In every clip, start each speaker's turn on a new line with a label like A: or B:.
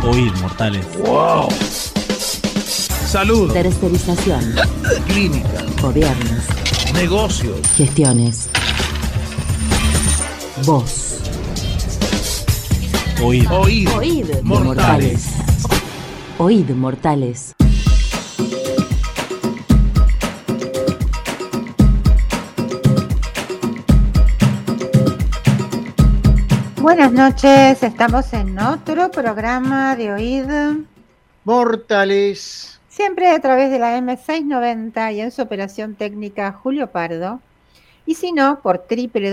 A: Oíd, mortales.
B: ¡Wow! Salud.
C: Tercerización.
B: Clínica.
C: Gobiernos.
B: Negocios.
C: Gestiones. Voz.
A: Oíd.
B: Oíd.
C: Oíd,
B: mortales.
C: Oíd, mortales.
D: Buenas noches, estamos en otro programa de Oíd
E: Mortales.
D: Siempre a través de la M690 y en su operación técnica Julio Pardo. Y si no, por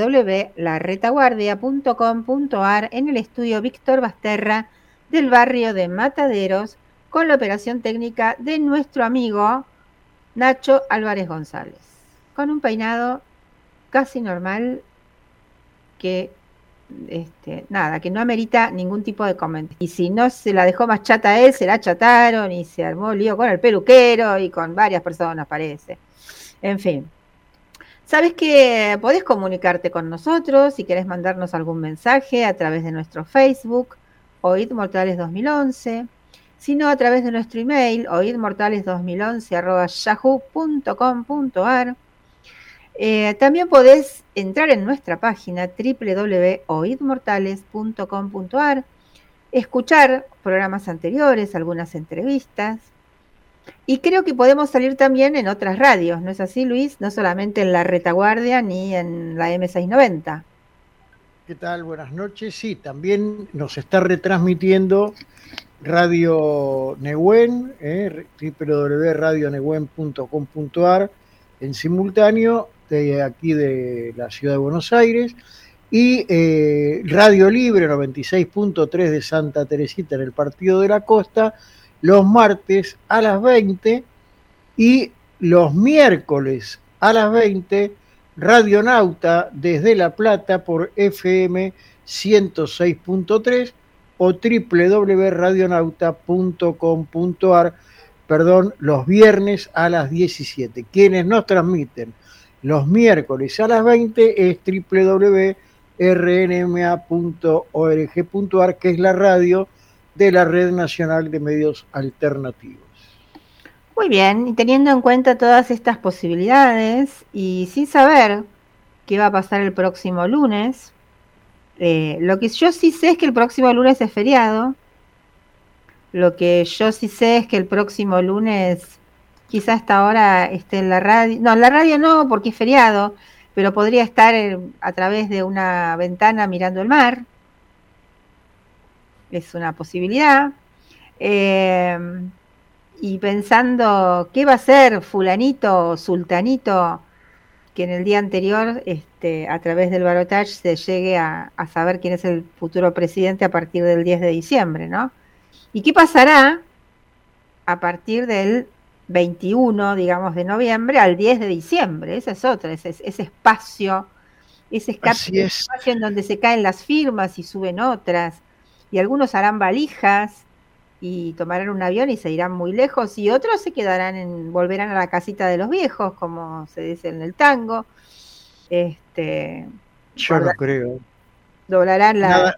D: www.laretaguardia.com.ar en el estudio Víctor Basterra del barrio de Mataderos, con la operación técnica de nuestro amigo Nacho Álvarez González, con un peinado casi normal que que no amerita ningún tipo de comentario. Y si no se la dejó más chata a él, se la chataron y se armó lío con el peluquero y con varias personas, parece. En fin. Sabes que podés comunicarte con nosotros si querés mandarnos algún mensaje a través de nuestro Facebook, Oíd Mortales 2011, sino a través de nuestro email, oidmortales2011@yahoo.com.ar. También podés entrar en nuestra página www.oidmortales.com.ar, escuchar programas anteriores, algunas entrevistas, y creo que podemos salir también en otras radios, ¿no es así, Luis? No solamente en La Retaguardia ni en la M690.
E: ¿Qué tal? Buenas noches. Sí, también nos está retransmitiendo Radio Nehuen, www.radionehuen.com.ar, en simultáneo de aquí de la ciudad de Buenos Aires, y Radio Libre 96.3 de Santa Teresita en el Partido de la Costa, los martes a las 20 y los miércoles a las 20, Radionauta desde La Plata por FM 106.3 o www.radionauta.com.ar, los viernes a las 17. Quienes nos transmiten los miércoles a las 20 es www.rnma.org.ar, que es la radio de la Red Nacional de Medios Alternativos.
D: Muy bien, y teniendo en cuenta todas estas posibilidades y sin saber qué va a pasar el próximo lunes, lo que yo sí sé es que el próximo lunes es feriado. Lo que yo sí sé es que el próximo lunes, quizás hasta ahora esté en la radio. No, en la radio no, porque es feriado, pero podría estar a través de una ventana mirando el mar. Es una posibilidad. Y pensando qué va a ser fulanito o sultanito que en el día anterior, a través del balotaje, se llegue a saber quién es el futuro presidente a partir del 10 de diciembre, ¿no? ¿Y qué pasará a partir del 21, digamos, de noviembre al 10 de diciembre? Esa es otra, ese espacio, ese espacio en donde se caen las firmas y suben otras, y algunos harán valijas y tomarán un avión y se irán muy lejos, y otros se quedarán volverán a la casita de los viejos, como se dice en el tango.
E: Yo no creo.
D: Doblarán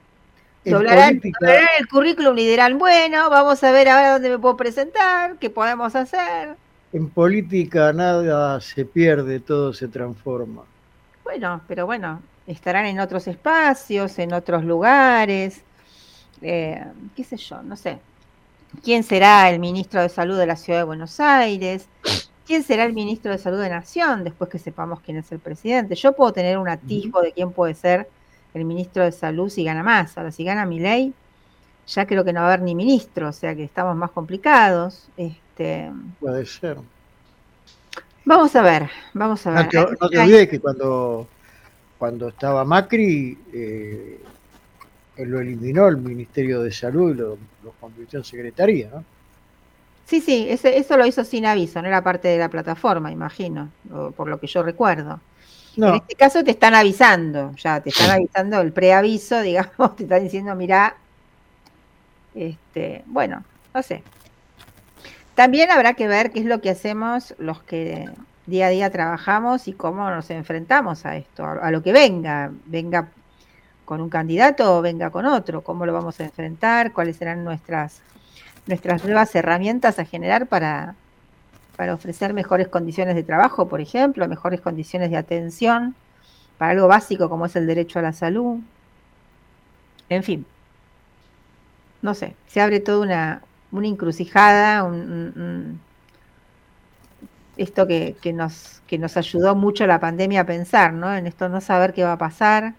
D: el currículum y dirán, bueno, vamos a ver ahora dónde me puedo presentar, qué podemos hacer.
E: En política nada se pierde, todo se transforma.
D: Bueno, pero bueno, estarán en otros espacios, en otros lugares, qué sé yo, no sé. ¿Quién será el ministro de Salud de la Ciudad de Buenos Aires? ¿Quién será el ministro de Salud de Nación después que sepamos quién es el presidente? Yo puedo tener un atisbo de quién puede ser el ministro de Salud si gana más. Ahora, si gana Milei, ya creo que no va a haber ni ministro, o sea que estamos más complicados.
E: Puede ser.
D: Vamos a ver.
E: No te olvides que cuando estaba Macri, él lo eliminó el Ministerio de Salud y lo convirtió en secretaría, ¿no?
D: Sí, eso lo hizo sin aviso, no era parte de la plataforma, imagino, por lo que yo recuerdo. No. En este caso te están avisando, el preaviso, digamos, te están diciendo, mirá, bueno, no sé. También habrá que ver qué es lo que hacemos los que día a día trabajamos y cómo nos enfrentamos a esto, a lo que venga un candidato o venga con otro, cómo lo vamos a enfrentar, cuáles serán nuestras nuevas herramientas a generar para ofrecer mejores condiciones de trabajo, por ejemplo, mejores condiciones de atención, para algo básico como es el derecho a la salud. En fin, no sé, se abre toda una encrucijada, esto que nos ayudó mucho la pandemia a pensar, ¿no? En esto no saber qué va a pasar.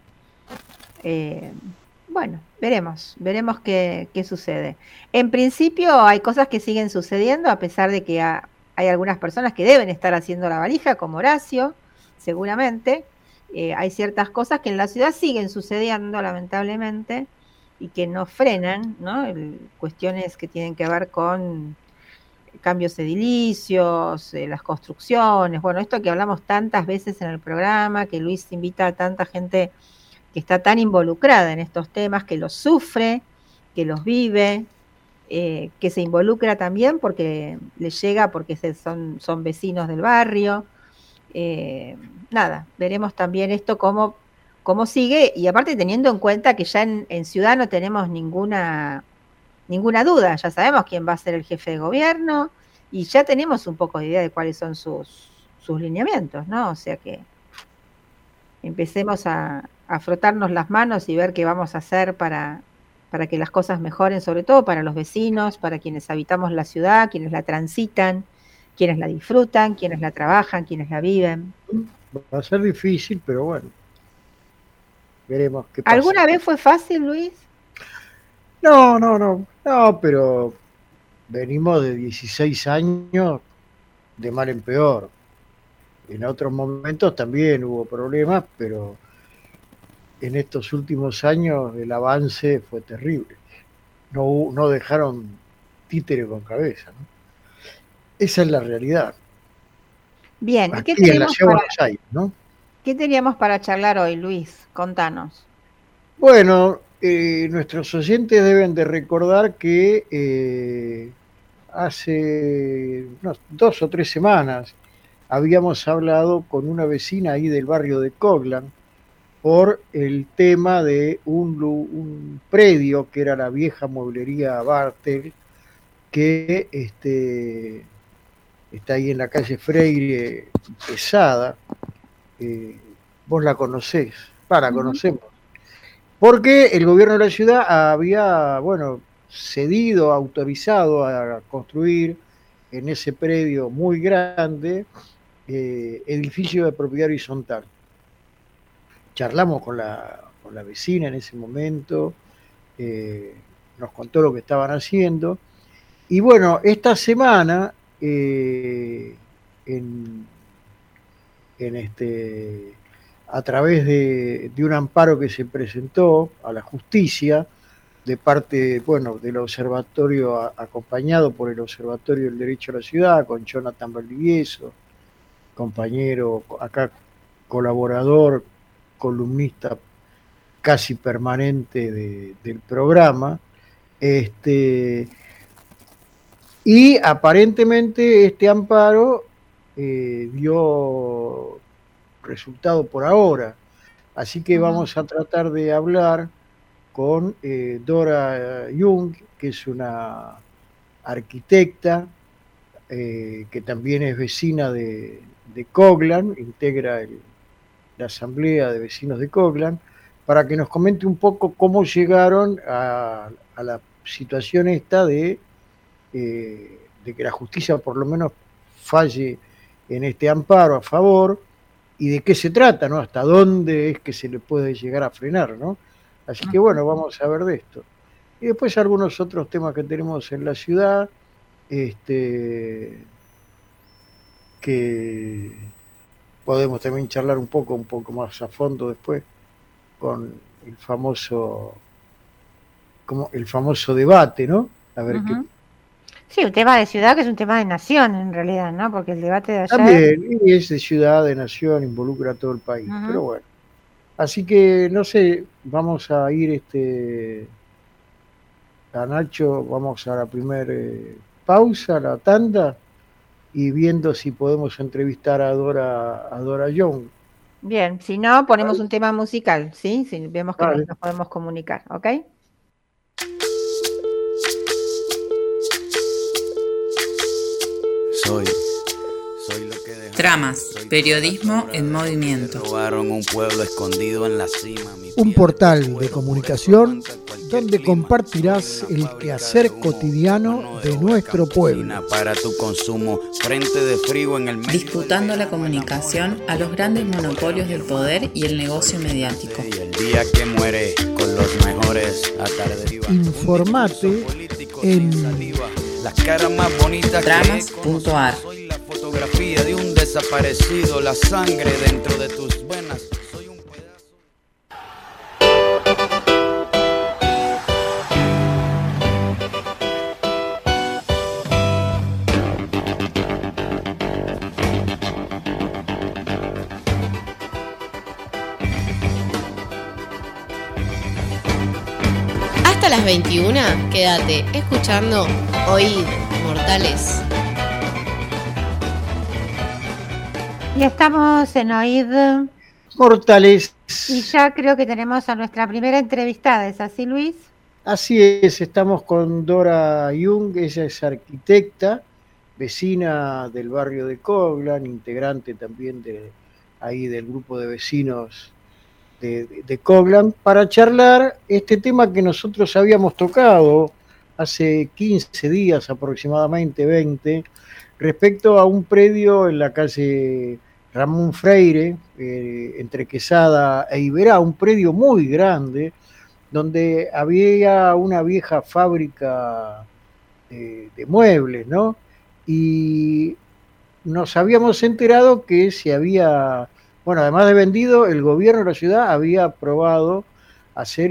D: Bueno, veremos qué sucede. En principio hay cosas que siguen sucediendo, a pesar de que hay algunas personas que deben estar haciendo la valija, como Horacio, seguramente. Hay ciertas cosas que en la ciudad siguen sucediendo, lamentablemente, y que no frenan, ¿no? Cuestiones que tienen que ver con cambios edilicios, las construcciones, bueno, esto que hablamos tantas veces en el programa, que Luis invita a tanta gente que está tan involucrada en estos temas, que los sufre, que los vive, que se involucra también porque les llega, porque son vecinos del barrio. Nada, veremos también esto cómo sigue, y aparte teniendo en cuenta que ya en Ciudad no tenemos ninguna duda, ya sabemos quién va a ser el jefe de gobierno y ya tenemos un poco de idea de cuáles son sus lineamientos, ¿no? O sea que empecemos a frotarnos las manos y ver qué vamos a hacer para que las cosas mejoren, sobre todo para los vecinos, para quienes habitamos la ciudad, quienes la transitan, quienes la disfrutan, quienes la trabajan, quienes la viven.
E: Va a ser difícil, pero bueno, veremos qué pasa.
D: ¿Alguna vez fue fácil, Luis?
E: No, pero venimos de 16 años de mal en peor. En otros momentos también hubo problemas, pero en estos últimos años el avance fue terrible. No dejaron títere con cabeza, ¿no? Esa es la realidad.
D: Bien,
E: aquí en la ciudad de Buenos Aires, ¿no?
D: ¿Qué teníamos para charlar hoy, Luis? Contanos.
E: Bueno, nuestros oyentes deben de recordar que hace unas 2 o 3 semanas habíamos hablado con una vecina ahí del barrio de Coglan por el tema de un predio que era la vieja mueblería Bartel, que está ahí en la calle Freire Pesada. Vos la conocés, la conocemos. Porque el gobierno de la ciudad había, cedido, autorizado a construir en ese predio muy grande edificio de propiedad horizontal. Charlamos con la vecina en ese momento, nos contó lo que estaban haciendo, y bueno, esta semana a través de un amparo que se presentó a la justicia de parte, del observatorio, acompañado por el Observatorio del Derecho a la Ciudad, con Jonathan Valdivieso, compañero acá, colaborador, columnista casi permanente del programa, y aparentemente este amparo dio resultado por ahora, así que vamos a tratar de hablar con Dora Jung, que es una arquitecta que también es vecina de Coglan, integra la asamblea de vecinos de Coglan, para que nos comente un poco cómo llegaron a la situación esta de que la justicia por lo menos falle en este amparo a favor, y de qué se trata, ¿no? Hasta dónde es que se le puede llegar a frenar, ¿no? Así que vamos a ver de esto. Y después algunos otros temas que tenemos en la ciudad, que podemos también charlar un poco más a fondo después con el famoso debate, ¿no? A ver qué.
D: Sí, un tema de ciudad que es un tema de nación en realidad, ¿no? Porque el debate de ayer...
E: También, y es de ciudad, de nación, involucra a todo el país, pero bueno. Así que, no sé, vamos a ir a Nacho, vamos a la primera pausa, la tanda, y viendo si podemos entrevistar a Dora Young.
D: Bien, si no, ponemos un tema musical, ¿sí? Si vemos que
E: Vale.
D: nos podemos comunicar, ¿ok?
A: Soy lo que dejó.
F: Tramas,
A: Soy
F: periodismo
A: toda la
F: en
A: obra
F: movimiento.
A: que robaron un pueblo escondido en la cima. Mi
E: Un
A: piel
E: portal
A: cuero,
E: de
A: por
E: comunicación
A: eso aguanta cualquier
E: donde
A: clima.
E: compartirás
A: Soy una
E: el
A: fábrica
E: quehacer
A: humo,
E: cotidiano
A: mano
E: de
A: obra
E: nuestro
A: campesina
E: pueblo.
A: para tu consumo, frente de frío en el medio
F: Disputando
A: del
F: la
A: verano,
F: comunicación a los grandes monopolios del poder y el negocio mediático.
A: y el día que muere con los mejores atardecidos.
E: Informate en
A: Las caras más bonitas
F: Tramas.ar.
A: Soy la fotografía de un desaparecido, la sangre dentro de tus venas. Soy un pedazo.
G: Hasta las 21, quédate escuchando Oíd, Mortales.
D: Y estamos en OID
E: Mortales.
D: y ya creo que tenemos a nuestra primera entrevistada, ¿es así, Luis?
E: Así es, estamos con Dora Jung, ella es arquitecta, vecina del barrio de Coglan, integrante también ahí del grupo de vecinos de Coglan, para charlar este tema que nosotros habíamos tocado hace 15 días aproximadamente, 20, respecto a un predio en la calle Ramón Freire, entre Quesada e Iberá, un predio muy grande, donde había una vieja fábrica de muebles, ¿no? Y nos habíamos enterado que se había, bueno, además de vendido, el gobierno de la ciudad había aprobado hacer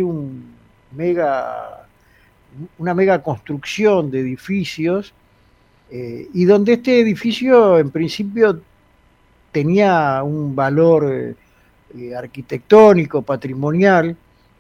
E: una mega construcción de edificios, y donde este edificio en principio tenía un valor arquitectónico, patrimonial,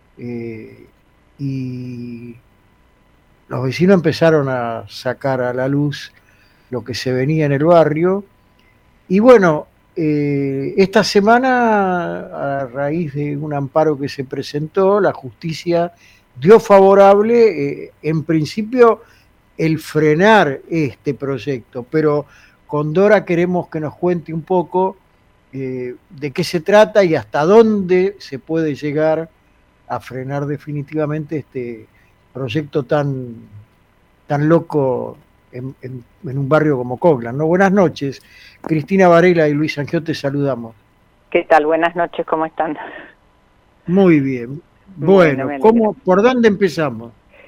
E: y los vecinos empezaron a sacar a la luz lo que se venía en el barrio. Y bueno, esta semana, a raíz de un amparo que se presentó, la justicia dio favorable, en principio, el frenar este proyecto, pero con Dora queremos que nos cuente un poco de qué se trata y hasta dónde se puede llegar a frenar definitivamente este proyecto tan loco en un barrio como Coglan, ¿no? Buenas noches, Cristina Varela y Luis Sangiot, te saludamos.
H: ¿Qué tal? Buenas noches, ¿cómo están?
E: Muy bien.
H: Bueno,
E: Bueno, ¿por dónde empezamos?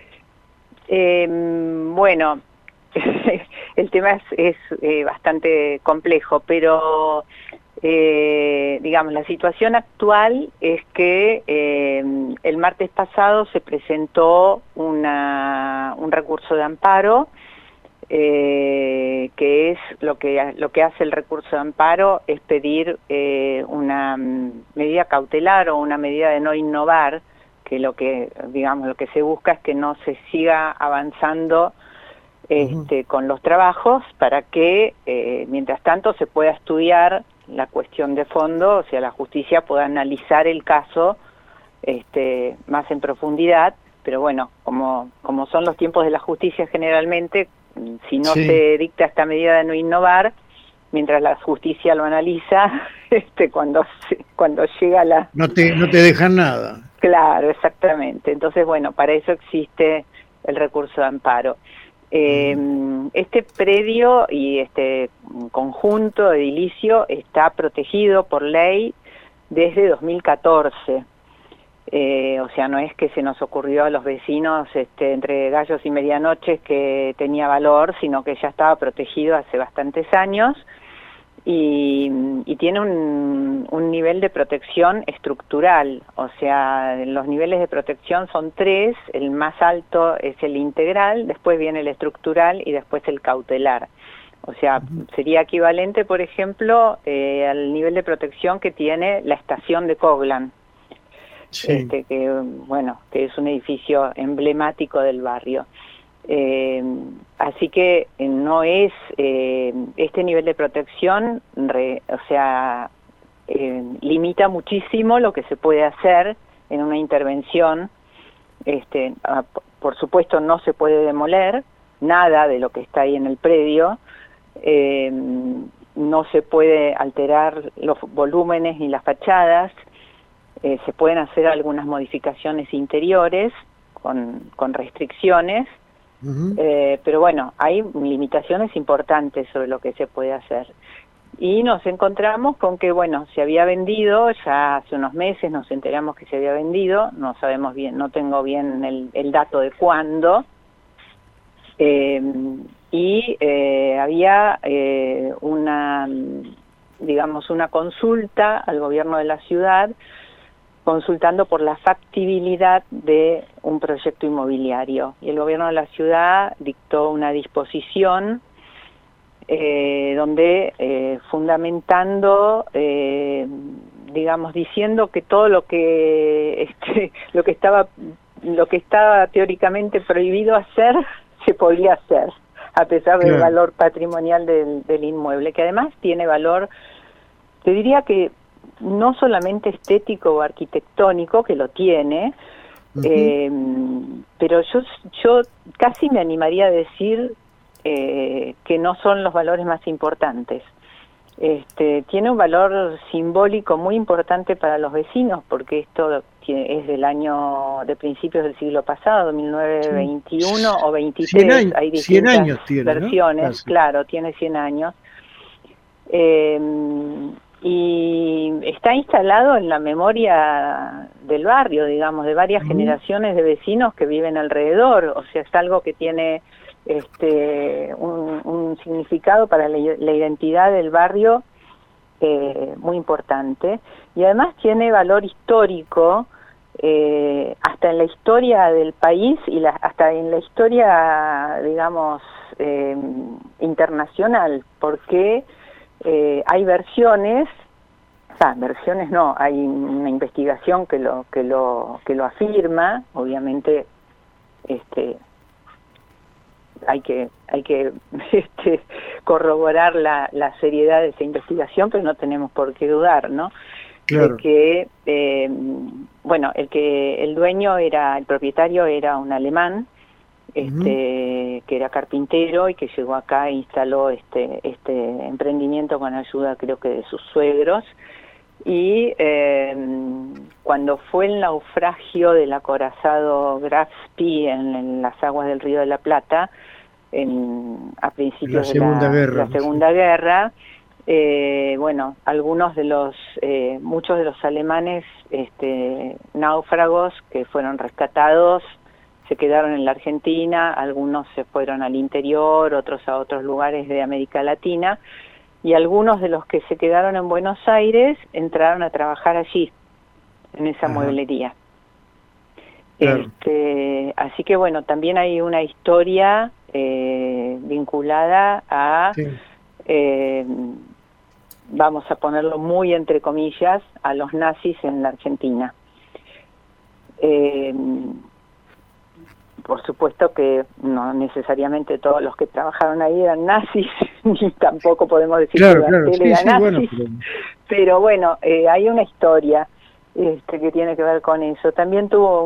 H: Bueno, el tema es bastante complejo, pero digamos, la situación actual es que el martes pasado se presentó un recurso de amparo, que es lo que hace el recurso de amparo es pedir una medida cautelar o una medida de no innovar, que lo que se busca es que no se siga avanzando con los trabajos para que mientras tanto se pueda estudiar la cuestión de fondo, o sea, la justicia pueda analizar el caso más en profundidad, pero bueno, como son los tiempos de la justicia generalmente, si no se dicta esta medida de no innovar, mientras la justicia lo analiza, cuando llega la...
E: No te dejan nada.
H: Claro, exactamente. Entonces, bueno, para eso existe el recurso de amparo. Este predio y este conjunto edilicio está protegido por ley desde 2014. O sea, no es que se nos ocurrió a los vecinos entre gallos y medianoches que tenía valor, sino que ya estaba protegido hace bastantes años y tiene un nivel de protección estructural. O sea, los niveles de protección son 3, el más alto es el integral, después viene el estructural y después el cautelar. O sea, sería equivalente, por ejemplo, al nivel de protección que tiene la estación de Coglan.
E: Sí.
H: Que es un edificio emblemático del barrio. Así que no es este nivel de protección, limita muchísimo lo que se puede hacer en una intervención. Por supuesto no se puede demoler nada de lo que está ahí en el predio, no se puede alterar los volúmenes ni las fachadas, se pueden hacer algunas modificaciones interiores con restricciones, pero bueno, hay limitaciones importantes sobre lo que se puede hacer. Y nos encontramos con que, bueno, se había vendido, ya hace unos meses nos enteramos que se había vendido, no sabemos bien, no tengo bien el dato de cuándo, había una consulta al gobierno de la ciudad, consultando por la factibilidad de un proyecto inmobiliario. Y el gobierno de la ciudad dictó una disposición donde fundamentando, diciendo que todo lo que estaba teóricamente prohibido hacer se podía hacer, a pesar del valor patrimonial del inmueble, que además tiene valor, te diría que no solamente estético o arquitectónico, que lo tiene, pero yo casi me animaría a decir que no son los valores más importantes. Tiene un valor simbólico muy importante para los vecinos, porque esto es de principios del siglo pasado, 1921 o 23, hay distintas
E: 100 años tiene,
H: versiones, ¿no? Claro, tiene 100 años. Y está instalado en la memoria del barrio, digamos, de varias generaciones de vecinos que viven alrededor, o sea, es algo que tiene un significado para la identidad del barrio muy importante, y además tiene valor histórico, hasta en la historia del país y hasta en la historia, digamos, internacional, porque hay versiones no, hay una investigación que lo afirma, obviamente. Hay que corroborar la seriedad de esa investigación, pero no tenemos por qué dudar, ¿no?
E: Claro.
H: De que el propietario era un alemán, que era carpintero y que llegó acá e instaló este emprendimiento con ayuda, creo que de sus suegros. Y cuando fue el naufragio del acorazado Graf Spee en las aguas del Río de la Plata, a principios de la Segunda Guerra, muchos de los alemanes náufragos que fueron rescatados se quedaron en la Argentina, algunos se fueron al interior, otros a otros lugares de América Latina, y algunos de los que se quedaron en Buenos Aires entraron a trabajar allí, en esa mueblería.
E: Claro.
H: Así que bueno, también hay una historia vinculada a, vamos a ponerlo muy entre comillas, a los nazis en la Argentina. Por supuesto que no necesariamente todos los que trabajaron ahí eran nazis, ni tampoco podemos decir que Gardel era nazi, pero bueno, hay una historia que tiene que ver con eso. También tuvo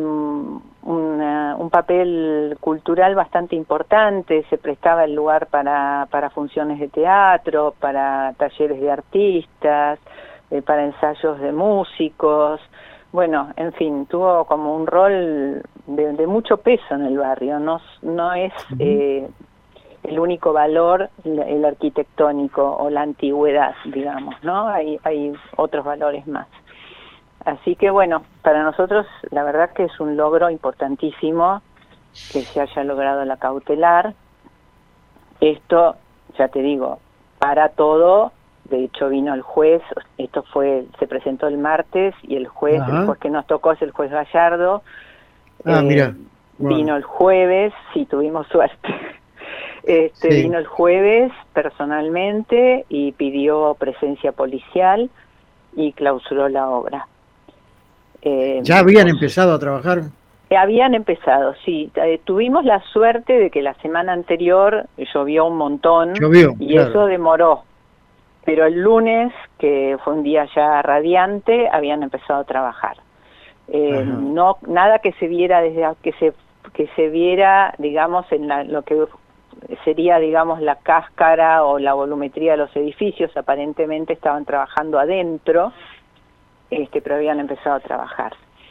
H: un papel cultural bastante importante, se prestaba el lugar para funciones de teatro, para talleres de artistas, para ensayos de músicos. Bueno, en fin, tuvo como un rol de mucho peso en el barrio, no es el único valor el arquitectónico o la antigüedad, digamos, ¿no? Hay otros valores más. Así que bueno, para nosotros la verdad que es un logro importantísimo que se haya logrado la cautelar. Esto, ya te digo, para todo. De hecho vino el juez, se presentó el martes y el juez que nos tocó es el juez Gallardo.
E: Mira. Bueno.
H: Vino el jueves, sí, tuvimos suerte. Vino el jueves personalmente y pidió presencia policial y clausuró la obra.
E: ¿Ya habían empezado a trabajar?
H: Habían empezado, sí. Tuvimos la suerte de que la semana anterior llovió un montón y eso demoró pero el lunes, que fue un día ya radiante, habían empezado a trabajar. No, nada que se viera que se viera, digamos, en lo que sería, digamos, la cáscara o la volumetría de los edificios. Aparentemente estaban trabajando adentro, pero habían empezado a trabajar.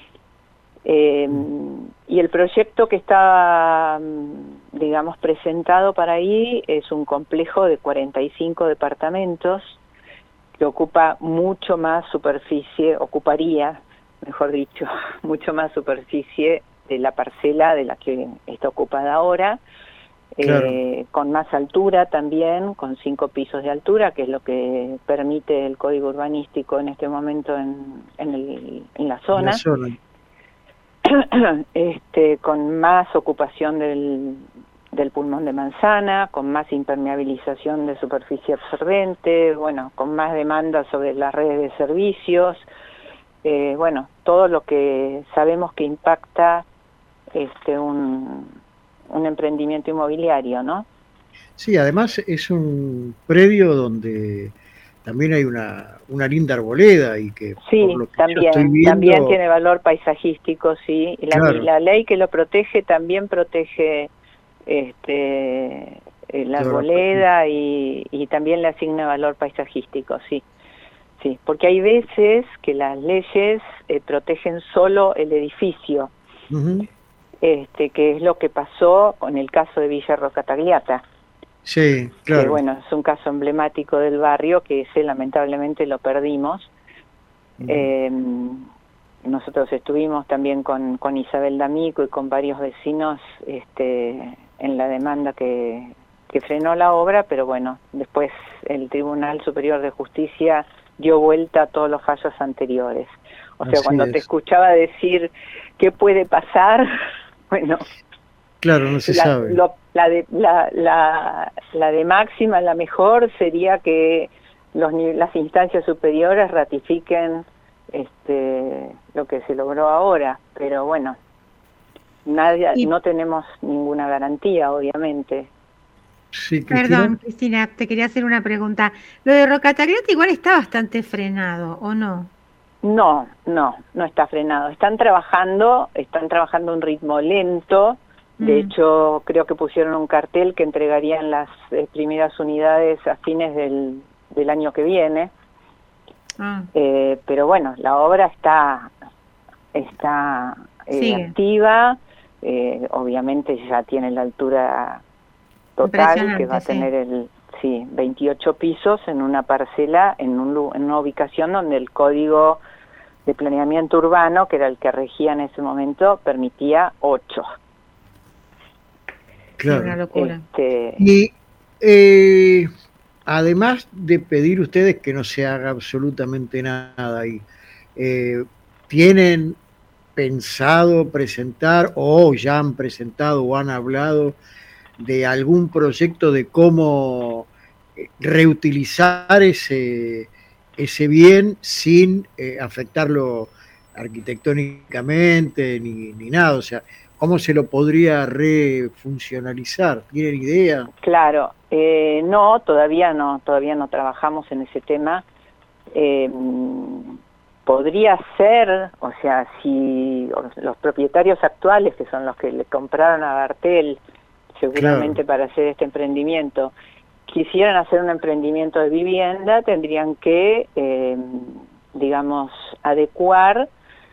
H: Y el proyecto que está, digamos, presentado para ahí es un complejo de 45 departamentos que ocupa mucho más superficie, ocuparía, mejor dicho, mucho más superficie de la parcela de la que está ocupada ahora, claro. Con más altura también, con 5 pisos de altura, que es lo que permite el código urbanístico en este momento en la zona. Con más ocupación del pulmón de manzana, con más impermeabilización de superficie absorbente, bueno, con más demanda sobre las redes de servicios, bueno, todo lo que sabemos que impacta un emprendimiento inmobiliario, ¿no?
E: Sí, además es un predio donde también hay una linda arboleda y que
H: sí,
E: por lo que
H: también,
E: yo estoy viendo,
H: también tiene valor paisajístico, sí, y
E: claro.
H: la ley que lo protege también protege la arboleda y también le asigna valor paisajístico, sí. Sí, porque hay veces que las leyes protegen solo el edificio, que es lo que pasó con el caso de Villa Roca Tagliata.
E: Sí, claro.
H: Que bueno, es un caso emblemático del barrio que ese lamentablemente lo perdimos. Nosotros estuvimos también con Isabel D'Amico y con varios vecinos en la demanda que frenó la obra, pero bueno, después el Tribunal Superior de Justicia dio vuelta a todos los fallos anteriores. O sea, cuando te escuchaba decir qué puede pasar, bueno,
E: claro, no se sabe.
H: La de máxima, la mejor, sería que las instancias superiores ratifiquen lo que se logró ahora, pero bueno, no tenemos ninguna garantía, obviamente.
E: Sí,
D: Perdón, Cristina, te quería hacer una pregunta. Lo de Roca Tagliata igual está bastante frenado, ¿o no?
H: No está frenado. Están trabajando a un ritmo lento. De hecho, creo que pusieron un cartel que entregarían las primeras unidades a fines del año que viene. Pero bueno, la obra está activa. Obviamente ya tiene la altura total, que va a tener 28 pisos en una parcela, en una ubicación donde el código de planeamiento urbano, que era el que regía en ese momento, permitía 8.
E: Claro.
D: Una locura.
E: Y además de pedir ustedes que no se haga absolutamente nada ahí, ¿tienen pensado presentar o ya han presentado o han hablado de algún proyecto de cómo reutilizar ese bien sin afectarlo arquitectónicamente ni nada? O sea, ¿cómo se lo podría refuncionalizar? ¿Tienen idea?
H: Claro, no, todavía no trabajamos en ese tema. Podría ser, o sea, si los propietarios actuales, que son los que le compraron a Bartel, seguramente para hacer este emprendimiento, quisieran hacer un emprendimiento de vivienda, tendrían que, digamos, adecuar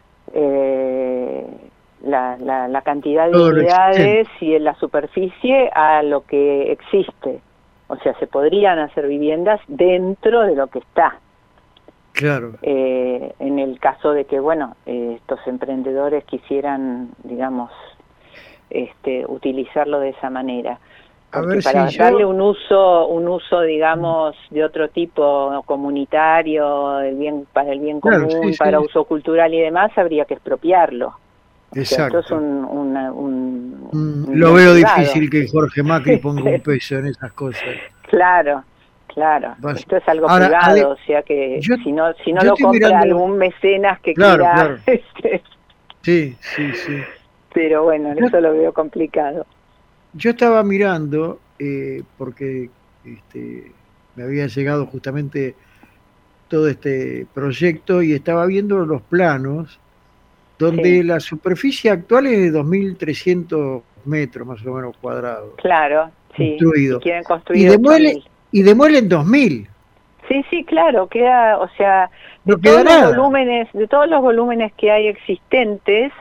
H: la cantidad de unidades y en la superficie a lo que existe. O sea, se podrían hacer viviendas dentro de lo que está.
E: Claro.
H: En el caso de que, bueno, estos emprendedores quisieran, digamos, utilizarlo de esa manera. Porque para darle un uso, digamos, de otro tipo, comunitario, para el bien común, para uso cultural y demás, habría que expropiarlo.
E: Exacto.
H: O sea, esto es
E: lo veo difícil que Jorge Macri ponga un peso en esas cosas.
H: Claro. Esto es algo privado, o sea que si no lo compra algún mecenas que quiera...
E: Claro. Sí.
H: Pero bueno, eso lo veo complicado.
E: Yo estaba mirando, porque me había llegado justamente todo este proyecto y estaba viendo los planos donde la superficie actual es de 2.300 metros más o menos cuadrados.
H: Claro, sí.
E: Construido.
H: Y quieren construir
E: y demuelen 2.000.
H: Sí, claro, queda, o sea,
E: no queda nada.
H: De todos los volúmenes que hay existentes,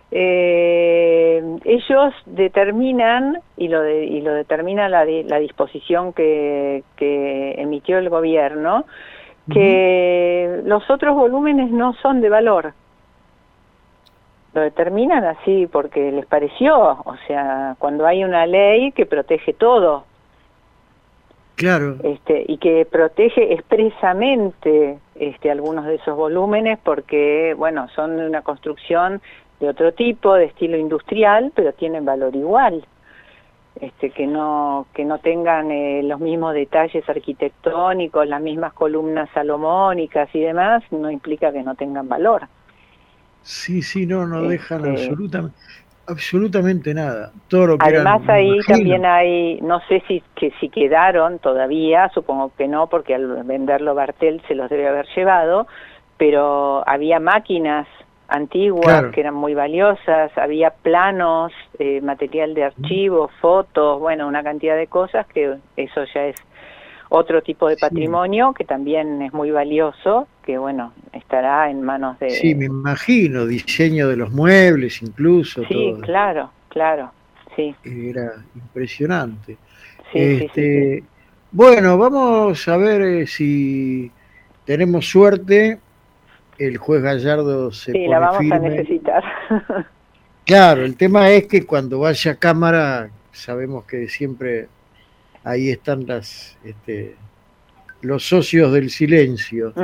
H: ellos determinan, y lo determina la disposición que emitió el gobierno, que los otros volúmenes no son de valor. Lo determinan así porque les pareció, o sea, cuando hay una ley que protege todo.
E: Claro.
H: Y que protege expresamente algunos de esos volúmenes porque, bueno, son una construcción de otro tipo, de estilo industrial, pero tienen valor igual. Que no tengan los mismos detalles arquitectónicos, las mismas columnas salomónicas y demás, no implica que no tengan valor.
E: Sí, no dejan absolutamente nada. Todo lo que
H: además ahí también hay, no sé si quedaron todavía, supongo que no, porque al venderlo Bartel se los debe haber llevado, pero había máquinas antiguas que eran muy valiosas, había planos, material de archivo, fotos, bueno, una cantidad de cosas que eso ya es otro tipo de patrimonio que también es muy valioso, que bueno, estará en manos de...
E: Sí, me imagino, diseño de los muebles incluso.
H: Sí,
E: todo.
H: claro, sí.
E: Era impresionante.
H: Sí.
E: Bueno, vamos a ver si tenemos suerte. El juez Gallardo se pone
H: la vamos
E: firme.
H: A necesitar.
E: Claro, el tema es que cuando vaya a Cámara, sabemos que siempre ahí están los socios del silencio.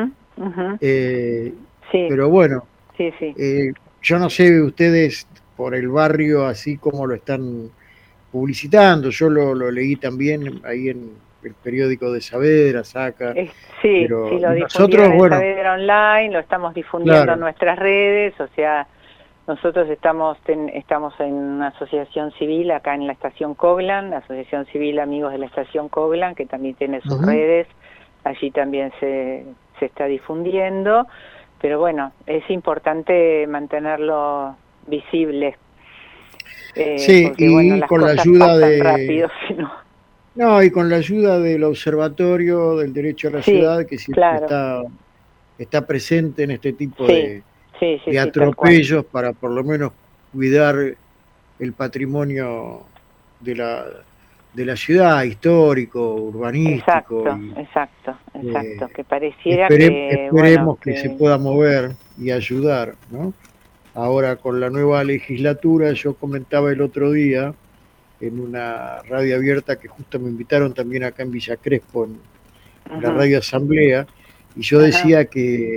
E: Pero bueno, yo no sé ustedes por el barrio así como lo están publicitando. Yo lo leí también ahí en el periódico de Saavedra, Saca.
H: Lo difundieron en Saavedra Online, lo estamos difundiendo en nuestras redes, o sea, nosotros estamos en una asociación civil acá en la estación Coglan, la Asociación Civil Amigos de la Estación Coglan, que también tiene sus redes, allí también se está difundiendo, pero bueno, es importante mantenerlo visible.
E: Porque,
H: y las con la ayuda
E: rápido, y con la ayuda del Observatorio del Derecho a la Ciudad, que siempre está presente en este tipo de atropellos para por lo menos cuidar el patrimonio de la ciudad, histórico, urbanístico.
H: Exacto, que pareciera
E: esperemos que se pueda mover y ayudar, ¿no? Ahora con la nueva legislatura, yo comentaba el otro día en una radio abierta que justo me invitaron también acá en Villa Crespo, en la Radio Asamblea, y yo decía que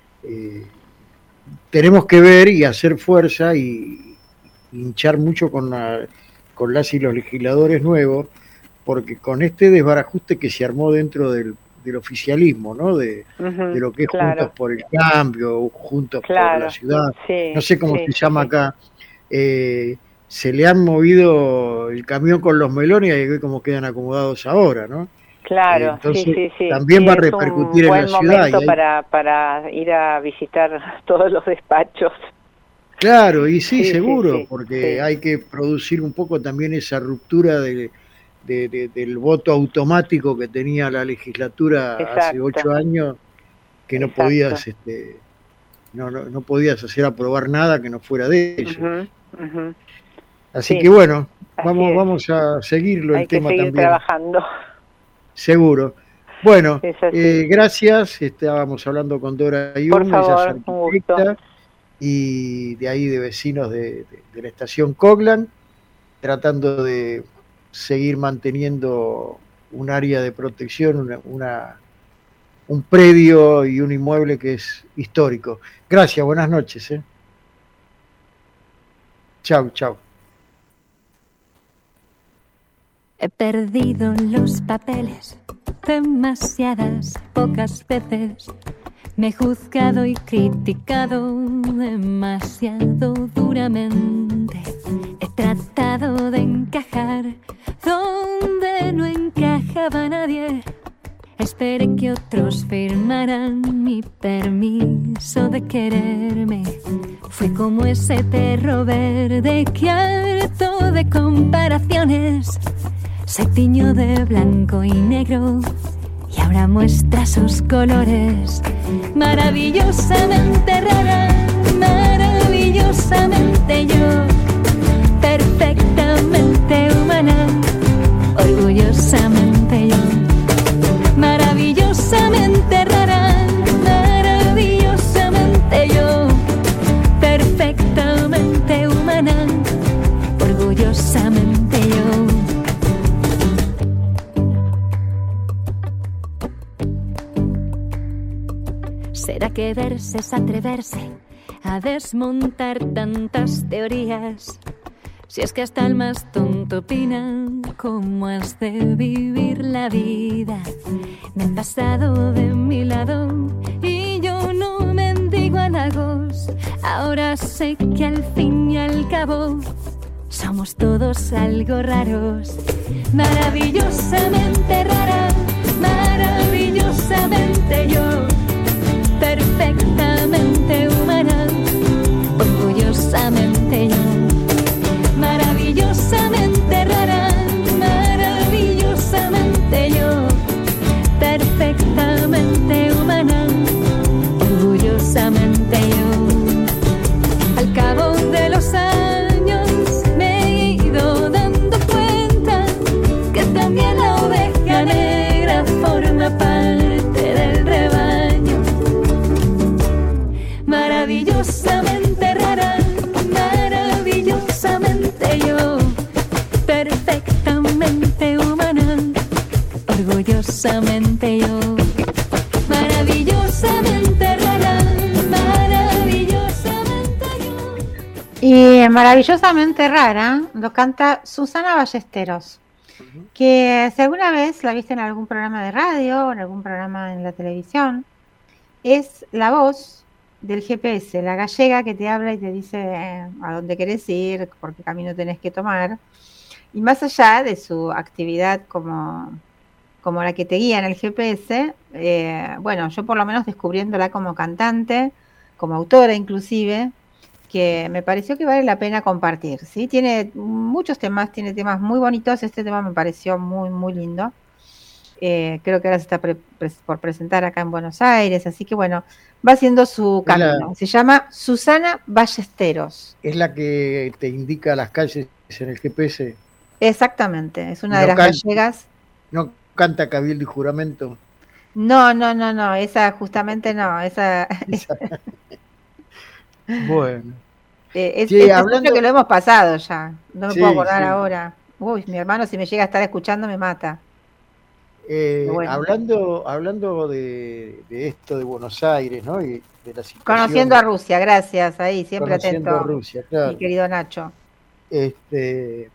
E: tenemos que ver y hacer fuerza y hinchar mucho con las y los legisladores nuevos, porque con este desbarajuste que se armó dentro del oficialismo, ¿no? De lo que es Juntos por el Cambio, Juntos por la Ciudad, no sé cómo se llama acá, se le han movido el camión con los melones y hay que ver cómo quedan acomodados ahora, ¿no?
H: Claro,
E: entonces, también va a repercutir en la ciudad.
H: Es un buen momento para ir a visitar todos los despachos.
E: Claro, y seguro, porque hay que producir un poco también esa ruptura del voto automático que tenía la legislatura hace 8 años, que no podías no podías hacer aprobar nada que no fuera de ellos. Así que bueno, vamos a seguirlo.
H: Hay
E: el tema
H: que seguir
E: también.
H: Trabajando.
E: Seguro. Bueno, gracias. Estábamos hablando con Dora Jung,
H: por favor,
E: ella es arquitecta y de ahí de vecinos de la estación Coglan, tratando de seguir manteniendo un área de protección, un predio y un inmueble que es histórico. Gracias, buenas noches. Chau.
I: He perdido los papeles demasiadas pocas veces. Me he juzgado y criticado demasiado duramente. He tratado de encajar donde no encajaba nadie. Esperé que otros firmaran mi permiso de quererme. Fui como ese perro verde que harto de comparaciones se tiñó de blanco y negro y ahora muestra sus colores. Maravillosamente rara, maravillosamente yo, perfectamente humana, orgullosamente yo. Maravillosamente rara, maravillosamente yo, perfectamente humana, orgullosamente yo. ¿Será que verse es atreverse a desmontar tantas teorías? Si es que hasta el más tonto opina cómo has de vivir la vida. Me han pasado de mi lado y yo no mendigo halagos. Ahora sé que al fin y al cabo somos todos algo raros. Maravillosamente rara, maravillosamente yo, perfectamente humana, orgullosamente yo. Maravillosamente rara, maravillosamente yo, perfectamente humana, orgullosamente yo. Al cabo de los años me he ido dando cuenta que también la oveja negra forma parte del rebaño. Maravillosamente rara, maravillosamente yo, perfectamente humana, orgullosamente yo. Maravillosamente rara, maravillosamente yo.
D: Y Maravillosamente Rara lo canta Susana Ballesteros, que si alguna vez la viste en algún programa de radio o en algún programa en la televisión, es la voz del GPS, la gallega que te habla y te dice a dónde querés ir, por qué camino tenés que tomar. Y más allá de su actividad como la que te guía en el GPS, bueno, yo por lo menos descubriéndola como cantante, como autora inclusive, que me pareció que vale la pena compartir, ¿sí? Tiene muchos temas, tiene temas muy bonitos, este tema me pareció muy, muy lindo. Creo que ahora se está por presentar acá en Buenos Aires, así que bueno, va haciendo su camino. Se llama Susana Ballesteros.
E: ¿Es la que te indica las calles en el GPS?
D: Exactamente, es una de las gallegas.
E: ¿No canta Cabildo y Juramento?
D: No, esa justamente no, esa...
E: Bueno.
D: Es
E: hablando...
D: que lo hemos pasado ya, no me puedo acordar ahora. Uy, mi hermano si me llega a estar escuchando me mata.
E: Bueno. Hablando de esto de Buenos Aires, ¿no? Y de la situación,
D: conociendo a Rusia, gracias, ahí, siempre
E: conociendo
D: atento.
E: A Rusia, claro.
D: Mi querido Nacho.
E: El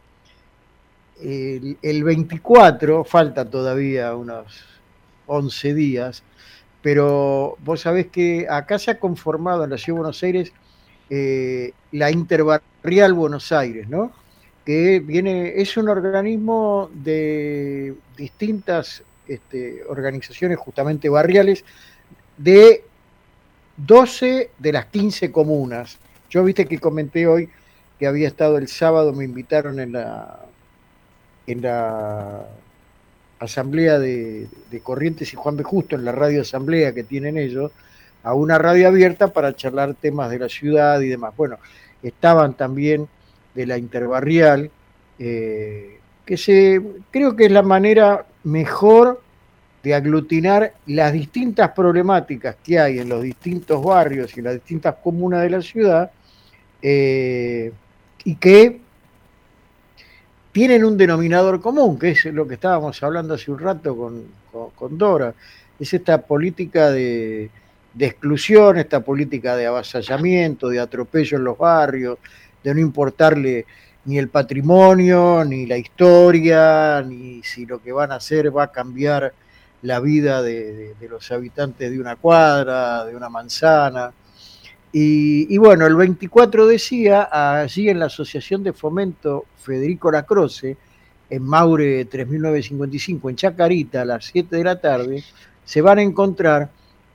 E: 24, falta todavía unos 11 días, pero vos sabés que acá se ha conformado en la Ciudad de Buenos Aires la Interbarrial Buenos Aires, ¿no? Que es un organismo de distintas organizaciones justamente barriales de 12 de las 15 comunas. Yo viste que comenté hoy que había estado el sábado, me invitaron en la asamblea de Corrientes y Juan B. Justo, en la radio asamblea que tienen ellos, a una radio abierta para charlar temas de la ciudad y demás. Bueno, estaban también de la Interbarrial, creo que es la manera mejor de aglutinar las distintas problemáticas que hay en los distintos barrios y las distintas comunas de la ciudad, y que tienen un denominador común, que es lo que estábamos hablando hace un rato con Dora, es esta política de exclusión, esta política de avasallamiento, de atropello en los barrios, de no importarle ni el patrimonio, ni la historia, ni si lo que van a hacer va a cambiar la vida de los habitantes de una cuadra, de una manzana. Y bueno, el 24 decía, allí en la Asociación de Fomento Federico Lacroce, en Maure 3955, en Chacarita, a las 7 de la tarde, se van a encontrar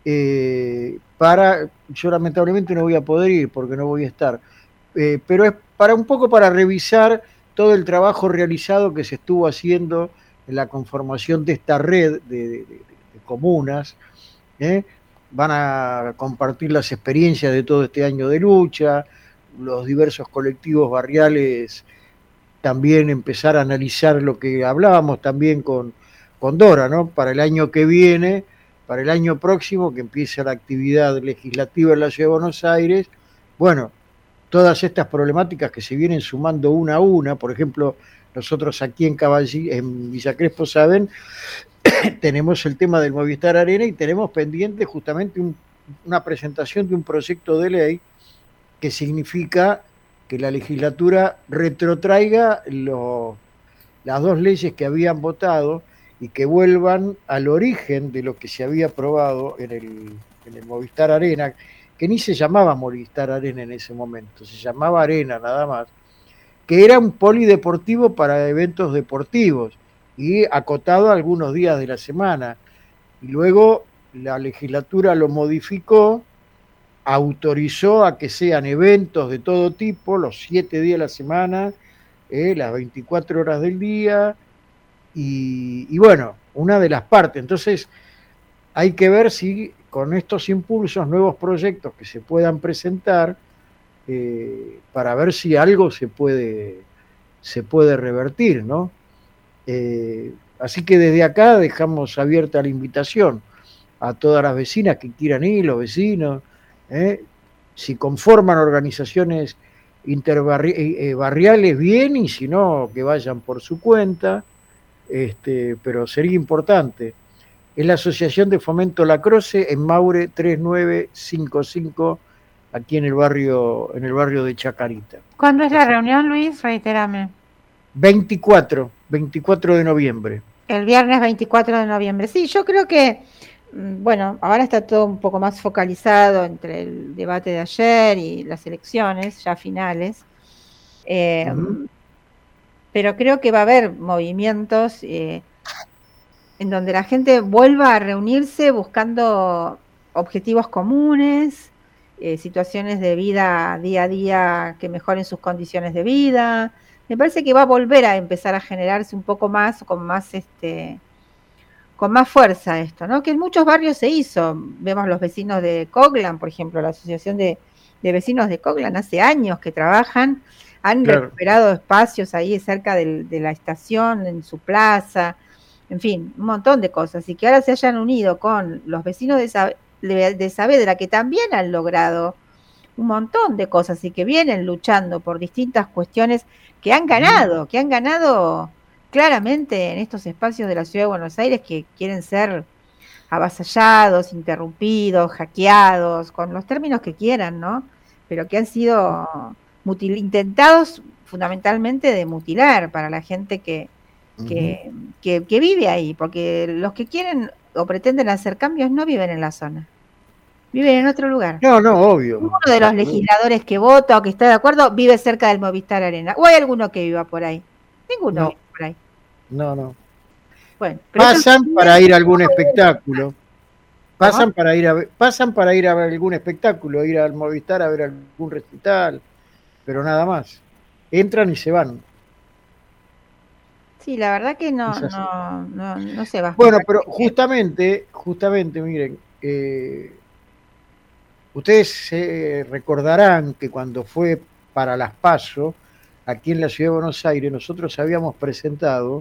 E: yo lamentablemente no voy a poder ir porque no voy a estar, pero es un poco para revisar todo el trabajo realizado que se estuvo haciendo en la conformación de esta red de comunas. Van a compartir las experiencias de todo este año de lucha, los diversos colectivos barriales también empezar a analizar lo que hablábamos también con Dora, ¿no? Para el año que viene, para el año próximo, que empieza la actividad legislativa en la Ciudad de Buenos Aires, bueno, todas estas problemáticas que se vienen sumando una a una, por ejemplo, nosotros aquí en Villa Crespo, saben, tenemos el tema del Movistar Arena y tenemos pendiente justamente una presentación de un proyecto de ley que significa que la legislatura retrotraiga las dos leyes que habían votado y que vuelvan al origen de lo que se había aprobado en el Movistar Arena, que ni se llamaba Movistar Arena en ese momento, se llamaba Arena nada más, que era un polideportivo para eventos deportivos y acotado a algunos días de la semana. Y luego la legislatura lo modificó, autorizó a que sean eventos de todo tipo, los 7 días de la semana, las 24 horas del día, y bueno, una de las partes. Entonces hay que ver si con estos impulsos, nuevos proyectos que se puedan presentar, para ver si algo se puede revertir, ¿no? Así que desde acá dejamos abierta la invitación a todas las vecinas que quieran ir, los vecinos, si conforman organizaciones barriales, bien, y si no, que vayan por su cuenta, pero sería importante. Es la Asociación de Fomento La Croce en Maure 3955, aquí en el barrio de Chacarita.
D: ¿Cuándo es la reunión, Luis? Reitérame.
E: 24 de noviembre.
D: El viernes 24 de noviembre. Sí, yo creo que, bueno, ahora está todo un poco más focalizado entre el debate de ayer y las elecciones ya finales. Pero creo que va a haber movimientos en donde la gente vuelva a reunirse buscando objetivos comunes, situaciones de vida día a día que mejoren sus condiciones de vida. Me parece que va a volver a empezar a generarse un poco más, con más fuerza esto, ¿no? Que en muchos barrios se hizo. Vemos los vecinos de Coglan, por ejemplo, la asociación de vecinos de Coglan hace años que trabajan, han recuperado espacios ahí cerca de la estación, en su plaza, en fin, un montón de cosas, y que ahora se hayan unido con los vecinos de Saavedra, que también han logrado un montón de cosas y que vienen luchando por distintas cuestiones que han ganado claramente en estos espacios de la Ciudad de Buenos Aires, que quieren ser avasallados, interrumpidos, hackeados, con los términos que quieran, ¿no? Pero que han sido intentados fundamentalmente de mutilar para la gente que vive ahí, porque los que quieren o pretenden hacer cambios no viven en la zona, viven en otro lugar.
E: No, obvio.
D: Ninguno de los legisladores que vota o que está de acuerdo vive cerca del Movistar Arena. ¿O hay alguno que viva por ahí? Ninguno vive por ahí.
E: No.
D: Bueno,
E: pasan para ir a algún espectáculo. Pasan para ir a ver algún espectáculo, ir al Movistar a ver algún recital, pero nada más. Entran y se van.
D: Sí, la verdad que no se va.
E: Bueno, pero justamente, miren, ustedes recordarán que cuando fue para las PASO, aquí en la Ciudad de Buenos Aires, nosotros habíamos presentado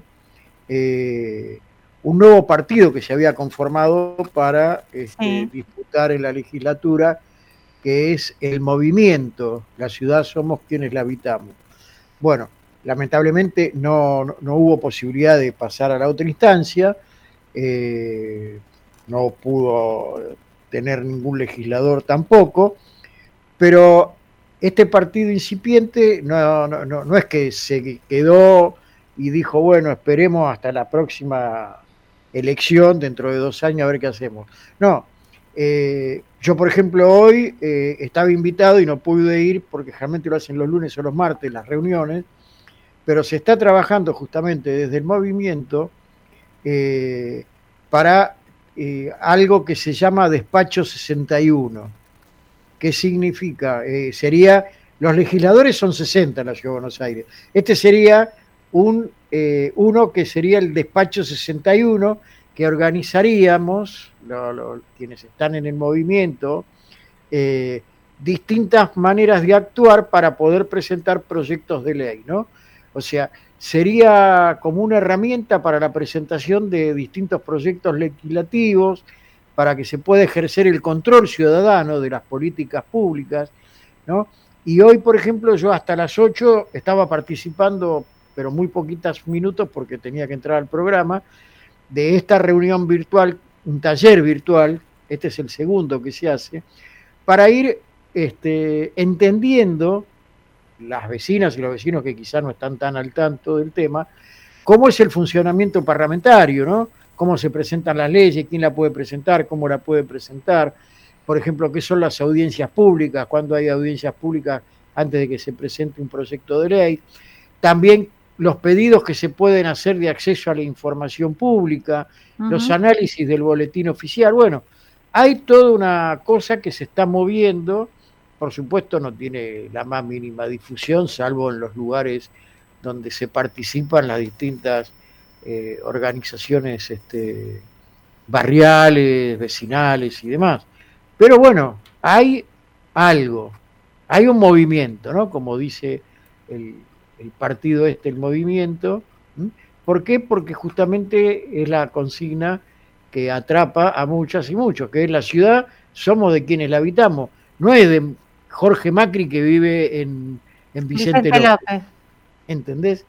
E: un nuevo partido que se había conformado para disputar en la legislatura, que es el movimiento La Ciudad Somos Quienes la Habitamos. Bueno, lamentablemente no hubo posibilidad de pasar a la otra instancia, no pudo tener ningún legislador tampoco, pero este partido incipiente no es que se quedó y dijo, bueno, esperemos hasta la próxima elección dentro de 2 años a ver qué hacemos. No, yo por ejemplo hoy estaba invitado y no pude ir porque generalmente lo hacen los lunes o los martes las reuniones, pero se está trabajando justamente desde el movimiento para algo que se llama Despacho 61. ¿Qué significa? Sería, los legisladores son 60 en la Ciudad de Buenos Aires. Este sería uno que sería el Despacho 61, que organizaríamos, quienes están en el movimiento, distintas maneras de actuar para poder presentar proyectos de ley, ¿no? O sea, sería como una herramienta para la presentación de distintos proyectos legislativos, para que se pueda ejercer el control ciudadano de las políticas públicas, ¿no? Y hoy, por ejemplo, yo hasta las 8 estaba participando, pero muy poquitos minutos porque tenía que entrar al programa, de esta reunión virtual, un taller virtual, este es el segundo que se hace, para ir entendiendo, las vecinas y los vecinos que quizás no están tan al tanto del tema, cómo es el funcionamiento parlamentario, ¿no? Cómo se presentan las leyes, quién la puede presentar, cómo la puede presentar, por ejemplo, qué son las audiencias públicas, cuándo hay audiencias públicas antes de que se presente un proyecto de ley, también los pedidos que se pueden hacer de acceso a la información pública, los análisis del boletín oficial. Bueno, hay toda una cosa que se está moviendo, por supuesto no tiene la más mínima difusión, salvo en los lugares donde se participan las distintas organizaciones barriales, vecinales y demás. Pero bueno, hay algo, hay un movimiento, ¿no? Como dice el partido el movimiento. ¿Por qué? Porque justamente es la consigna que atrapa a muchas y muchos, que es la ciudad, somos de quienes la habitamos. No es de Jorge Macri que vive en Vicente López. ¿Entendés?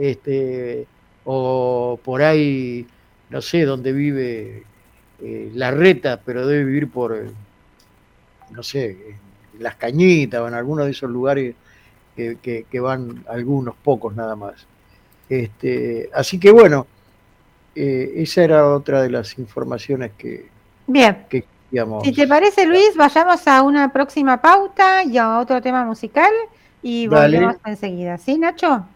E: O por ahí, no sé dónde vive Larreta, pero debe vivir por, no sé, Las Cañitas o en alguno de esos lugares que van algunos pocos nada más. Así que bueno, esa era otra de las informaciones que queríamos.
D: Si te parece, Luis, vayamos a una próxima pauta y a otro tema musical y volvemos enseguida. ¿Sí, Nacho?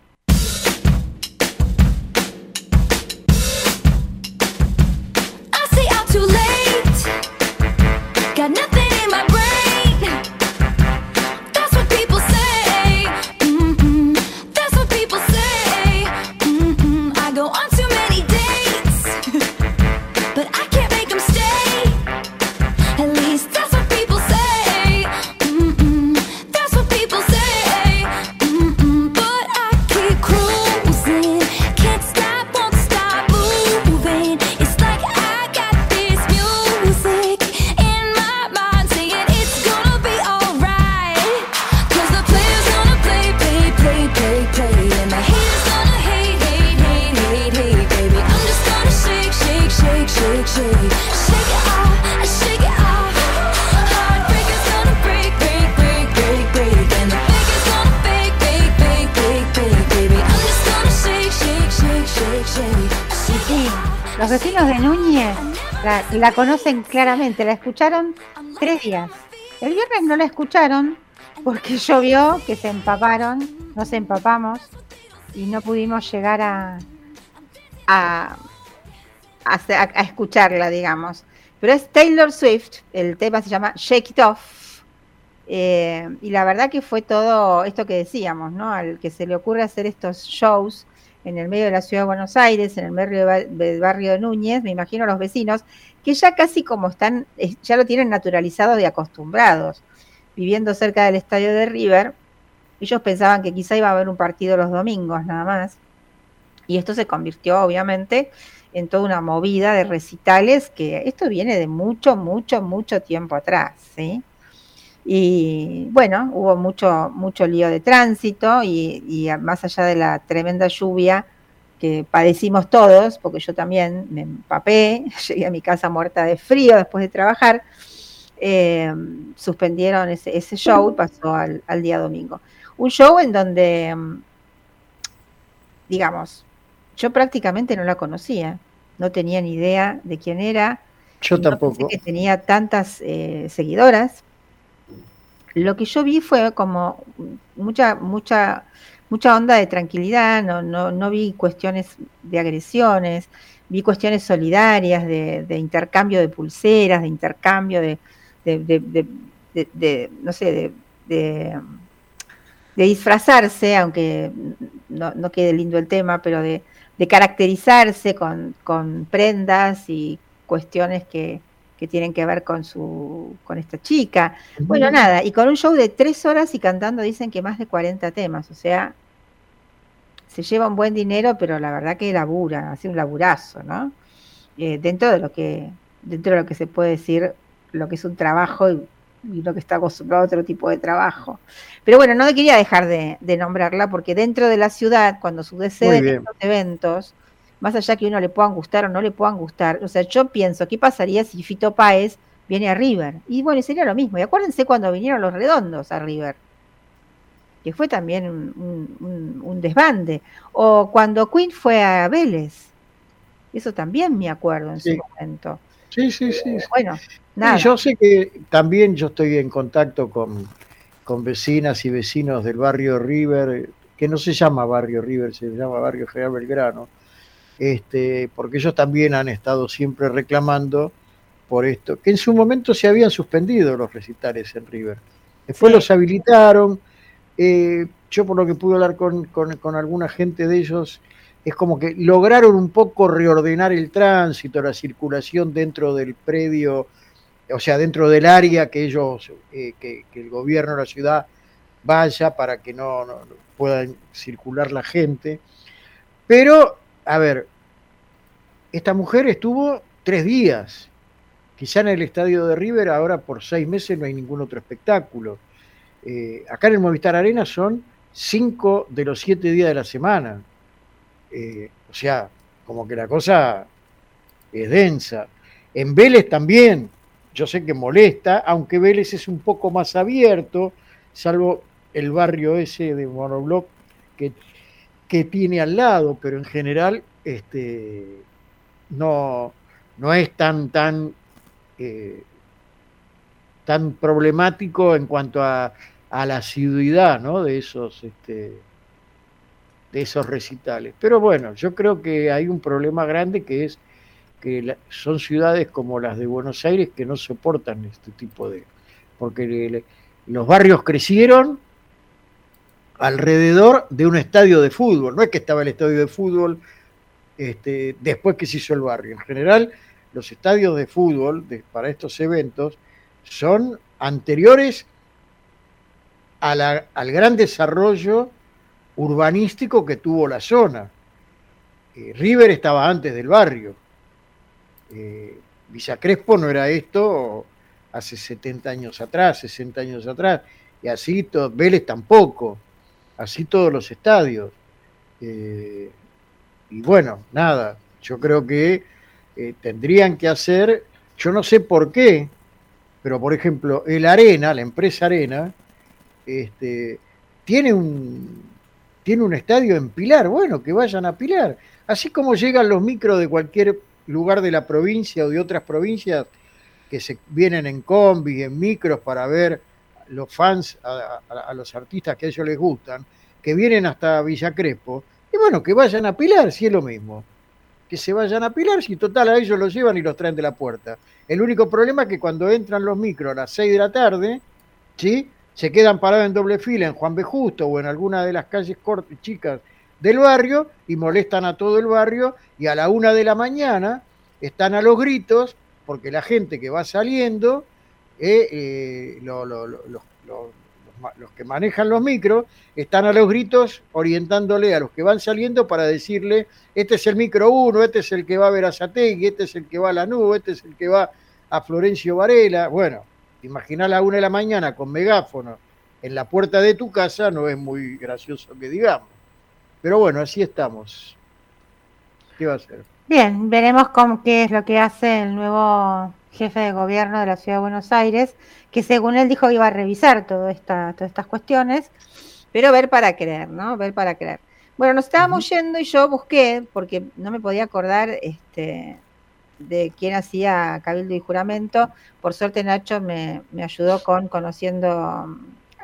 D: Los vecinos de Núñez la conocen claramente, la escucharon 3 días. El viernes no la escucharon porque llovió, que se empaparon, nos empapamos y no pudimos llegar a escucharla, digamos. Pero es Taylor Swift, el tema se llama Shake It Off. Y la verdad que fue todo esto que decíamos, ¿no? Al que se le ocurre hacer estos shows en el medio de la ciudad de Buenos Aires, en el del barrio de Núñez, me imagino a los vecinos, que ya casi como están, ya lo tienen naturalizados y acostumbrados, viviendo cerca del estadio de River. Ellos pensaban que quizá iba a haber un partido los domingos nada más, y esto se convirtió obviamente en toda una movida de recitales, que esto viene de mucho tiempo atrás, ¿sí? Y bueno, hubo mucho lío de tránsito y más allá de la tremenda lluvia que padecimos todos, porque yo también me empapé, llegué a mi casa muerta de frío después de trabajar, suspendieron ese show, pasó al día domingo. Un show en donde, digamos, yo prácticamente no la conocía, no tenía ni idea de quién era.
E: Yo tampoco.
D: No pensé que tenía tantas seguidoras. Lo que yo vi fue como mucha mucha onda de tranquilidad, no vi cuestiones de agresiones, vi cuestiones solidarias, de intercambio de pulseras, de intercambio no sé, de disfrazarse, aunque no quede lindo el tema, pero de caracterizarse con prendas y cuestiones que tienen que ver con esta chica. Bueno, nada, y con un show de 3 horas y cantando dicen que más de 40 temas, o sea, se lleva un buen dinero, pero la verdad que labura, hace un laburazo, ¿no? Dentro de lo que se puede decir, lo que es un trabajo y lo que está acostumbrado a otro tipo de trabajo. Pero bueno, no quería dejar de nombrarla, porque dentro de la ciudad, cuando suceden estos eventos, más allá que uno le puedan gustar o no le puedan gustar, o sea, yo pienso, ¿qué pasaría si Fito Páez viene a River? Y bueno, sería lo mismo. Y acuérdense cuando vinieron Los Redondos a River, que fue también un desbande. O cuando Queen fue a Vélez, eso también me acuerdo en su momento.
E: Sí.
D: Bueno, nada.
E: Yo sé que también yo estoy en contacto con vecinas y vecinos del barrio River, que no se llama barrio River, se llama barrio General Belgrano, porque ellos también han estado siempre reclamando por esto, que en su momento se habían suspendido los recitales en River. Después los habilitaron. Yo por lo que pude hablar con alguna gente de ellos, es como que lograron un poco reordenar el tránsito, la circulación dentro del predio, o sea, dentro del área que ellos, que el gobierno de la ciudad vaya para que no puedan circular la gente. Pero, a ver, esta mujer estuvo 3 días. Quizá en el estadio de River ahora por 6 meses no hay ningún otro espectáculo. Acá en el Movistar Arena son 5 de los 7 días de la semana. O sea, como que la cosa es densa. En Vélez también, yo sé que molesta, aunque Vélez es un poco más abierto, salvo el barrio ese de monobloc que tiene al lado, pero en general no es tan problemático en cuanto a la asiduidad, ¿no? de esos recitales. Pero bueno, yo creo que hay un problema grande, que es que son ciudades como las de Buenos Aires que no soportan este tipo de... porque los barrios crecieron alrededor de un estadio de fútbol. No es que estaba el estadio de fútbol después que se hizo el barrio. En general, los estadios de fútbol para estos eventos son anteriores al gran desarrollo urbanístico que tuvo la zona. River estaba antes del barrio. Villa Crespo no era esto hace 70 años atrás, 60 años atrás, y así Vélez tampoco, así todos los estadios. Y bueno, nada, yo creo que tendrían que hacer, yo no sé por qué, pero por ejemplo, la empresa Arena, tiene un estadio en Pilar. Bueno, que vayan a Pilar. Así como llegan los micros de cualquier lugar de la provincia o de otras provincias, que se vienen en combi, en micros para ver los fans, a los artistas que a ellos les gustan, que vienen hasta Villa Crespo, y bueno, que vayan a Pilar, si es lo mismo. Que se vayan a Pilar, si total a ellos los llevan y los traen de la puerta. El único problema es que cuando entran los micros a las 6 de la tarde, ¿sí?, se quedan parados en doble fila en Juan B. Justo o en alguna de las calles chicas del barrio y molestan a todo el barrio, y a la 1 de la mañana están a los gritos porque la gente que va saliendo, los que manejan los micros, están a los gritos orientándole a los que van saliendo para decirle: este es el micro 1, este es el que va a Berazategui, este es el que va a Lanús, este es el que va a Florencio Varela. Bueno, imaginá a la 1 de la mañana con megáfono en la puerta de tu casa, no es muy gracioso que digamos. Pero bueno, así estamos. ¿Qué va a hacer?
D: Bien, veremos qué es lo que hace el nuevo jefe de gobierno de la Ciudad de Buenos Aires, que según él dijo iba a revisar todas estas cuestiones, pero ver para creer, ¿no? Ver para creer. Bueno, nos estábamos yendo y yo busqué, porque no me podía acordar de quién hacía Cabildo y Juramento. Por suerte Nacho me ayudó conociendo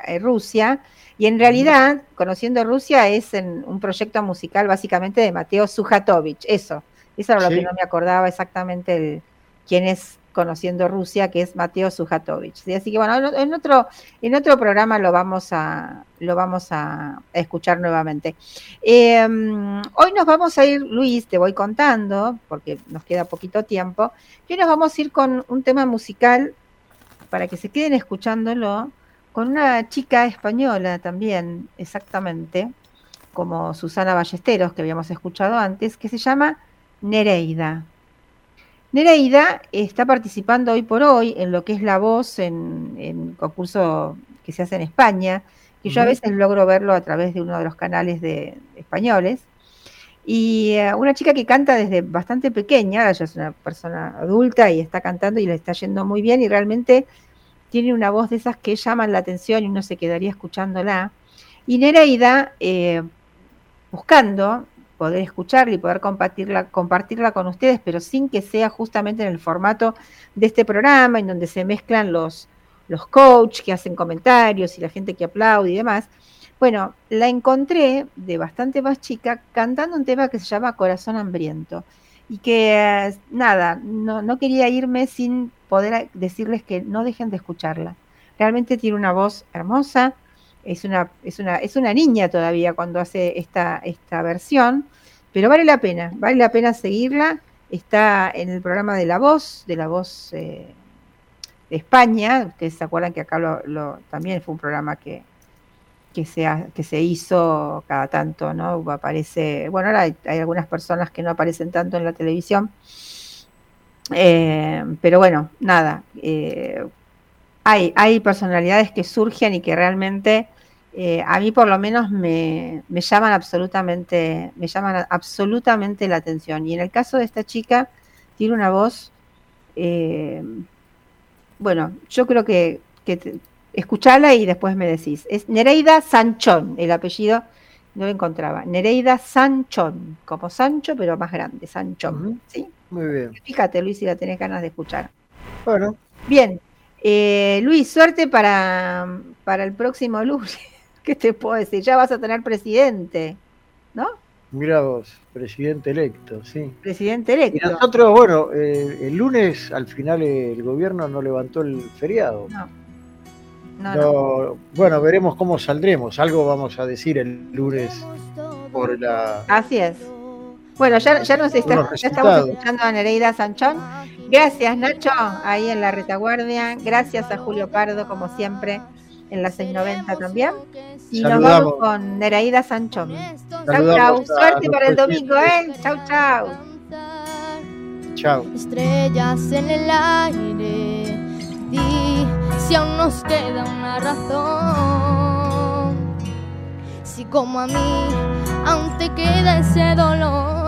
D: Rusia, y en realidad, Conociendo Rusia es un proyecto musical básicamente de Mateo Sujatovich, eso era lo que no me acordaba exactamente quién es Conociendo Rusia, que es Mateo Sujatovich. ¿Sí? Así que bueno, en otro programa lo vamos a escuchar nuevamente. Hoy nos vamos a ir, Luis, te voy contando, porque nos queda poquito tiempo, que nos vamos a ir con un tema musical para que se queden escuchándolo, con una chica española también, exactamente, como Susana Ballesteros, que habíamos escuchado antes, que se llama Nereida. Nereida está participando hoy por hoy en lo que es La Voz, en concurso que se hace en España, que yo a veces logro verlo a través de uno de los canales de españoles. Y una chica que canta desde bastante pequeña, ahora ya es una persona adulta y está cantando y le está yendo muy bien, y realmente tiene una voz de esas que llaman la atención y uno se quedaría escuchándola. Y Nereida, buscando poder escucharla y poder compartirla con ustedes, pero sin que sea justamente en el formato de este programa, en donde se mezclan los coaches que hacen comentarios y la gente que aplaude y demás. Bueno, la encontré de bastante más chica cantando un tema que se llama Corazón Hambriento, y que no quería irme sin poder decirles que no dejen de escucharla. Realmente tiene una voz hermosa. Es una niña todavía cuando hace esta versión, pero vale la pena seguirla. Está en el programa de La Voz de España. Ustedes se acuerdan que acá también fue un programa que se hizo cada tanto, ¿no? Aparece, bueno, ahora hay algunas personas que no aparecen tanto en la televisión, pero bueno, nada, hay personalidades que surgen y que realmente a mí por lo menos me llaman absolutamente la atención. Y en el caso de esta chica, tiene una voz, bueno, yo creo que escuchala y después me decís. Es Nereida Sanchón, el apellido no lo encontraba. Nereida Sanchón, como Sancho, pero más grande, Sanchón. ¿Sí?
E: Muy bien.
D: Fíjate, Luis, si la tenés ganas de escuchar.
E: Bueno.
D: Bien. Luis, suerte para el próximo lunes. ¿Qué te puedo decir? Ya vas a tener presidente, ¿no?
E: Mirá vos, presidente electo, sí.
D: Presidente electo.
E: Y nosotros, bueno, el lunes al final el gobierno no levantó el feriado. No. Bueno, veremos cómo saldremos. Algo vamos a decir el lunes por la...
D: Así es. Bueno, ya estamos escuchando a Nereida Sanchón. Gracias, Nacho, ahí en la retaguardia. Gracias a Julio Pardo, como siempre, en la 690 también. Y saludamos. Nos vamos con Nereida Sanchón. Chau. Suerte para el domingo, ¿eh? Chau.
E: Chao.
J: Estrellas en el aire, di si aún nos queda una razón. Si como a mí aún te queda ese dolor.